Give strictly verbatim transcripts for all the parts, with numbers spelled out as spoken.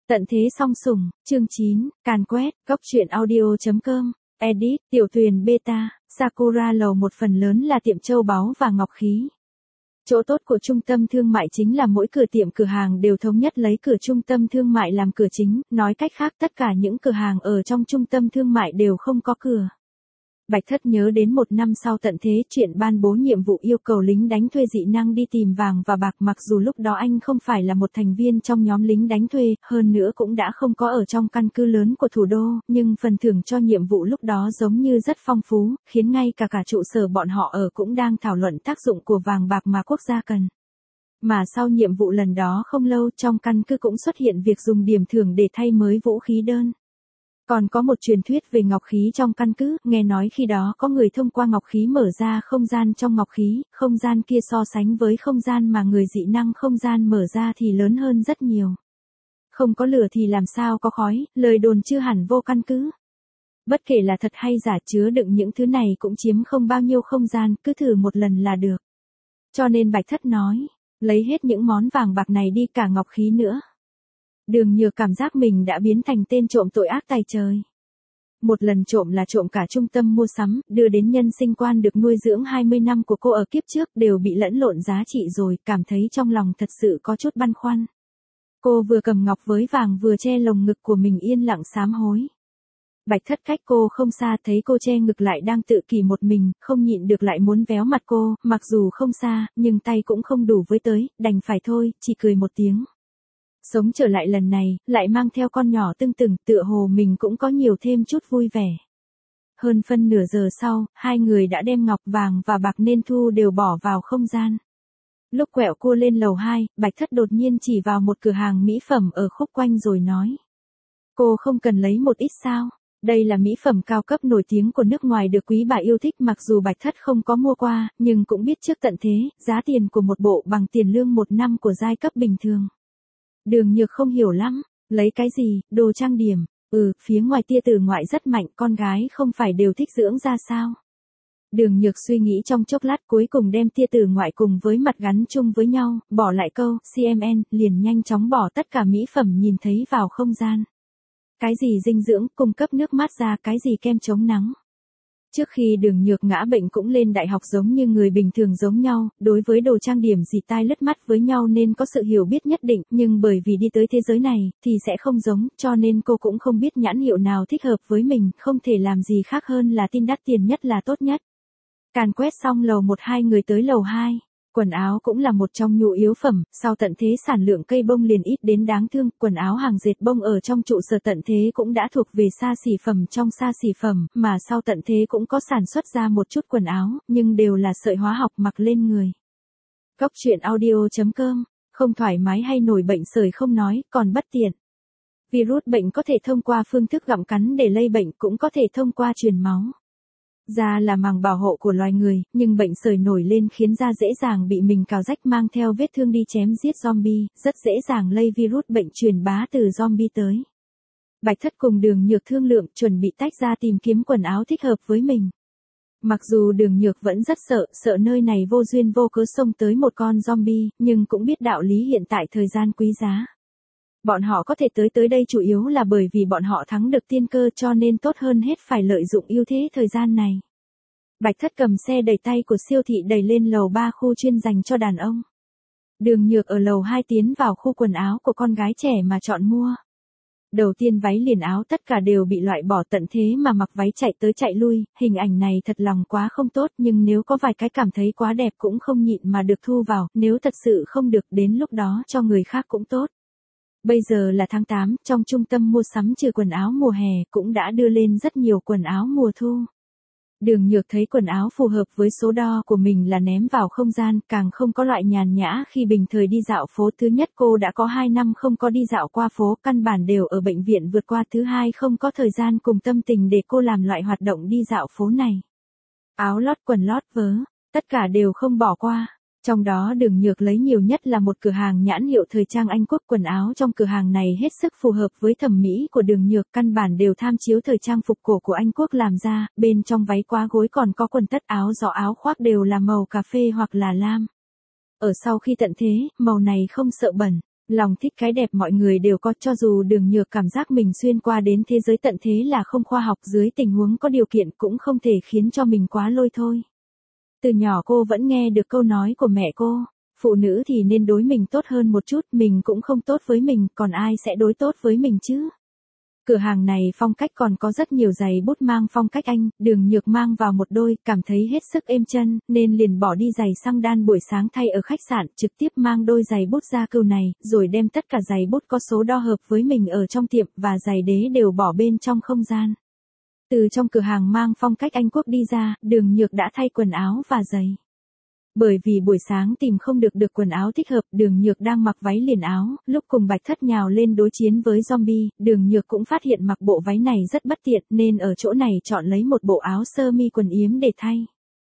Tận thế song sủng, chương chín, càn quét, góc truyện audio chấm com, edit, tiểu tuyền beta, Sakura lầu một phần lớn là tiệm châu báu và ngọc khí. Chỗ tốt của trung tâm thương mại chính là mỗi cửa tiệm cửa hàng đều thống nhất lấy cửa trung tâm thương mại làm cửa chính, nói cách khác tất cả những cửa hàng ở trong trung tâm thương mại đều không có cửa. Bạch Thất nhớ đến một năm sau tận thế chuyện ban bố nhiệm vụ yêu cầu lính đánh thuê dị năng đi tìm vàng và bạc, mặc dù lúc đó anh không phải là một thành viên trong nhóm lính đánh thuê, hơn nữa cũng đã không có ở trong căn cứ lớn của thủ đô, nhưng phần thưởng cho nhiệm vụ lúc đó giống như rất phong phú, khiến ngay cả cả trụ sở bọn họ ở cũng đang thảo luận tác dụng của vàng bạc mà quốc gia cần. Mà sau nhiệm vụ lần đó không lâu trong căn cứ cũng xuất hiện việc dùng điểm thưởng để thay mới vũ khí đơn. Còn có một truyền thuyết về ngọc khí trong căn cứ, nghe nói khi đó có người thông qua ngọc khí mở ra không gian trong ngọc khí, không gian kia so sánh với không gian mà người dị năng không gian mở ra thì lớn hơn rất nhiều. Không có lửa thì làm sao có khói, lời đồn chưa hẳn vô căn cứ. Bất kể là thật hay giả, chứa đựng những thứ này cũng chiếm không bao nhiêu không gian, cứ thử một lần là được. Cho nên Bạch Thất nói, lấy hết những món vàng bạc này đi, cả ngọc khí nữa. Đường Nhược cảm giác mình đã biến thành tên trộm tội ác tày trời. Một lần trộm là trộm cả trung tâm mua sắm, đưa đến nhân sinh quan được nuôi dưỡng hai mươi năm của cô ở kiếp trước đều bị lẫn lộn giá trị rồi, cảm thấy trong lòng thật sự có chút băn khoăn. Cô vừa cầm ngọc với vàng vừa che lồng ngực của mình yên lặng sám hối. Bạch Thất cách cô không xa, thấy cô che ngực lại đang tự kỷ một mình, không nhịn được lại muốn véo mặt cô, mặc dù không xa, nhưng tay cũng không đủ với tới, đành phải thôi, chỉ cười một tiếng. Sống trở lại lần này, lại mang theo con nhỏ tưng tửng, tựa hồ mình cũng có nhiều thêm chút vui vẻ. Hơn phân nửa giờ sau, hai người đã đem ngọc vàng và bạc nên thu đều bỏ vào không gian. Lúc quẹo cua lên lầu hai, Bạch Thất đột nhiên chỉ vào một cửa hàng mỹ phẩm ở khúc quanh rồi nói. Cô không cần lấy một ít sao? Đây là mỹ phẩm cao cấp nổi tiếng của nước ngoài được quý bà yêu thích, mặc dù Bạch Thất không có mua qua, nhưng cũng biết trước tận thế, giá tiền của một bộ bằng tiền lương một năm của giai cấp bình thường. Đường Nhược không hiểu lắm, lấy cái gì, đồ trang điểm, ừ, phía ngoài tia tử ngoại rất mạnh, con gái không phải đều thích dưỡng da sao. Đường Nhược suy nghĩ trong chốc lát cuối cùng đem tia tử ngoại cùng với mặt gắn chung với nhau, bỏ lại câu, xê em en, liền nhanh chóng bỏ tất cả mỹ phẩm nhìn thấy vào không gian. Cái gì dinh dưỡng, cung cấp nước mát da, cái gì kem chống nắng. Trước khi Đường Nhược ngã bệnh cũng lên đại học giống như người bình thường giống nhau, đối với đồ trang điểm dì tai lướt mắt với nhau nên có sự hiểu biết nhất định, nhưng bởi vì đi tới thế giới này, thì sẽ không giống, cho nên cô cũng không biết nhãn hiệu nào thích hợp với mình, không thể làm gì khác hơn là tin đắt tiền nhất là tốt nhất. Càn quét xong lầu một, hai người tới lầu hai. Quần áo cũng là một trong nhu yếu phẩm, sau tận thế sản lượng cây bông liền ít đến đáng thương, quần áo hàng dệt bông ở trong trụ sở tận thế cũng đã thuộc về xa xỉ phẩm trong xa xỉ phẩm, mà sau tận thế cũng có sản xuất ra một chút quần áo, nhưng đều là sợi hóa học mặc lên người. Góc truyện audio chấm com, không thoải mái hay nổi bệnh sởi không nói, còn bất tiện. Virus bệnh có thể thông qua phương thức gặm cắn để lây bệnh, cũng có thể thông qua truyền máu. Da là màng bảo hộ của loài người, nhưng bệnh sởi nổi lên khiến da dễ dàng bị mình cào rách, mang theo vết thương đi chém giết zombie, rất dễ dàng lây virus bệnh truyền bá từ zombie tới. Bạch Thất cùng Đường Nhược thương lượng chuẩn bị tách ra tìm kiếm quần áo thích hợp với mình. Mặc dù Đường Nhược vẫn rất sợ, sợ nơi này vô duyên vô cớ xông tới một con zombie, nhưng cũng biết đạo lý hiện tại thời gian quý giá. Bọn họ có thể tới tới đây chủ yếu là bởi vì bọn họ thắng được tiên cơ, cho nên tốt hơn hết phải lợi dụng ưu thế thời gian này. Bạch Thất cầm xe đẩy tay của siêu thị đẩy lên lầu ba khu chuyên dành cho đàn ông. Đường Nhược ở lầu hai tiến vào khu quần áo của con gái trẻ mà chọn mua. Đầu tiên váy liền áo tất cả đều bị loại bỏ, tận thế mà mặc váy chạy tới chạy lui, hình ảnh này thật lòng quá không tốt, nhưng nếu có vài cái cảm thấy quá đẹp cũng không nhịn mà được thu vào, nếu thật sự không được đến lúc đó cho người khác cũng tốt. Bây giờ là tháng tám, trong trung tâm mua sắm trừ quần áo mùa hè cũng đã đưa lên rất nhiều quần áo mùa thu. Đường Nhược thấy quần áo phù hợp với số đo của mình là ném vào không gian, càng không có loại nhàn nhã khi bình thời đi dạo phố. Thứ nhất, cô đã có hai năm không có đi dạo qua phố, căn bản đều ở bệnh viện vượt qua. Thứ hai, không có thời gian cùng tâm tình để cô làm loại hoạt động đi dạo phố này. Áo lót, quần lót, vớ, tất cả đều không bỏ qua. Trong đó Đường Nhược lấy nhiều nhất là một cửa hàng nhãn hiệu thời trang Anh Quốc, quần áo trong cửa hàng này hết sức phù hợp với thẩm mỹ của Đường Nhược, căn bản đều tham chiếu thời trang phục cổ của Anh Quốc làm ra, bên trong váy quá gối còn có quần tất, áo gió, áo khoác đều là màu cà phê hoặc là lam. Ở sau khi tận thế, màu này không sợ bẩn, Lòng thích cái đẹp mọi người đều có, cho dù Đường Nhược cảm giác mình xuyên qua đến thế giới tận thế là không khoa học, dưới tình huống có điều kiện cũng không thể khiến cho mình quá lôi thôi. Từ nhỏ cô vẫn nghe được câu nói của mẹ cô, phụ nữ thì nên đối mình tốt hơn một chút, mình cũng không tốt với mình, còn ai sẽ đối tốt với mình chứ? Cửa hàng này phong cách còn có rất nhiều giày bút mang phong cách Anh, Đường Nhược mang vào một đôi, cảm thấy hết sức êm chân, nên liền bỏ đi giày xăng đan buổi sáng thay ở khách sạn, trực tiếp mang đôi giày bút da cừu này, rồi đem tất cả giày bút có số đo hợp với mình ở trong tiệm và giày đế đều bỏ bên trong không gian. Từ trong cửa hàng mang phong cách Anh Quốc đi ra, Đường Nhược đã thay quần áo và giày. Bởi vì buổi sáng tìm không được được quần áo thích hợp, Đường Nhược đang mặc váy liền áo, lúc cùng Bạch Thất nhào lên đối chiến với zombie, Đường Nhược cũng phát hiện mặc bộ váy này rất bất tiện nên ở chỗ này chọn lấy một bộ áo sơ mi quần yếm để thay.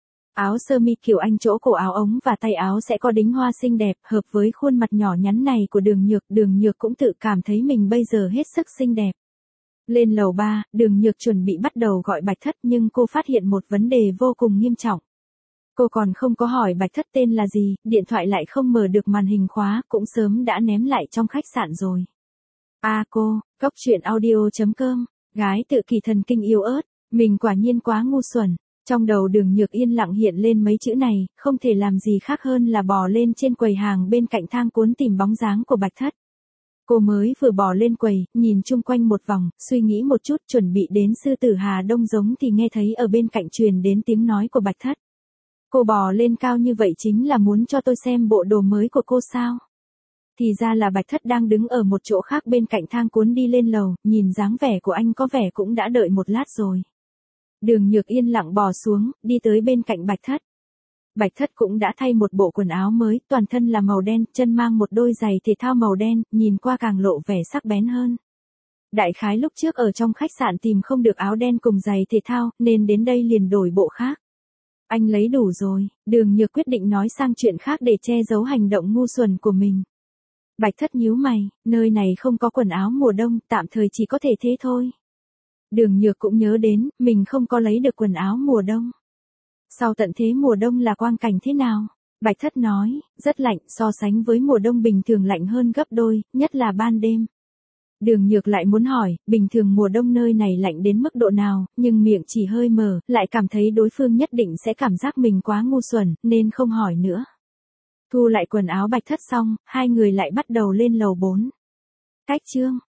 Áo sơ mi kiểu Anh chỗ cổ áo ống và tay áo sẽ có đính hoa xinh đẹp, hợp với khuôn mặt nhỏ nhắn này của Đường Nhược, Đường Nhược cũng tự cảm thấy mình bây giờ hết sức xinh đẹp. Lên lầu ba, Đường Nhược chuẩn bị bắt đầu gọi Bạch Thất nhưng cô phát hiện một vấn đề vô cùng nghiêm trọng. Cô còn không có hỏi Bạch Thất tên là gì, điện thoại lại không mở được màn hình khóa, cũng sớm đã ném lại trong khách sạn rồi. A à cô, góc truyện audio chấm com, gái tự kỷ thần kinh yếu ớt, mình quả nhiên quá ngu xuẩn. Trong đầu Đường Nhược yên lặng hiện lên mấy chữ này, không thể làm gì khác hơn là bò lên trên quầy hàng bên cạnh thang cuốn tìm bóng dáng của Bạch Thất. Cô mới vừa bò lên quầy, nhìn chung quanh một vòng, suy nghĩ một chút chuẩn bị đến sư tử Hà Đông giống thì nghe thấy ở bên cạnh truyền đến tiếng nói của Bạch Thất. Cô bò lên cao như vậy chính là muốn cho tôi xem bộ đồ mới của cô sao? Thì ra là Bạch Thất đang đứng ở một chỗ khác bên cạnh thang cuốn đi lên lầu, nhìn dáng vẻ của anh có vẻ cũng đã đợi một lát rồi. Đường Nhược yên lặng bò xuống, đi tới bên cạnh Bạch Thất. Bạch Thất cũng đã thay một bộ quần áo mới, toàn thân là màu đen, chân mang một đôi giày thể thao màu đen, nhìn qua càng lộ vẻ sắc bén hơn. Đại khái lúc trước ở trong khách sạn tìm không được áo đen cùng giày thể thao, nên đến đây liền đổi bộ khác. Anh lấy đủ rồi, Đường Nhược quyết định nói sang chuyện khác để che giấu hành động ngu xuẩn của mình. Bạch Thất nhíu mày, nơi này không có quần áo mùa đông, tạm thời chỉ có thể thế thôi. Đường Nhược cũng nhớ đến, mình không có lấy được quần áo mùa đông. Sau tận thế mùa đông là quang cảnh thế nào? Bạch Thất nói, rất lạnh, so sánh với mùa đông bình thường lạnh hơn gấp đôi, nhất là ban đêm. Đường Nhược lại muốn hỏi, bình thường mùa đông nơi này lạnh đến mức độ nào, nhưng miệng chỉ hơi mở, lại cảm thấy đối phương nhất định sẽ cảm giác mình quá ngu xuẩn, nên không hỏi nữa. Thu lại quần áo Bạch Thất xong, hai người lại bắt đầu lên lầu bốn. Cách chương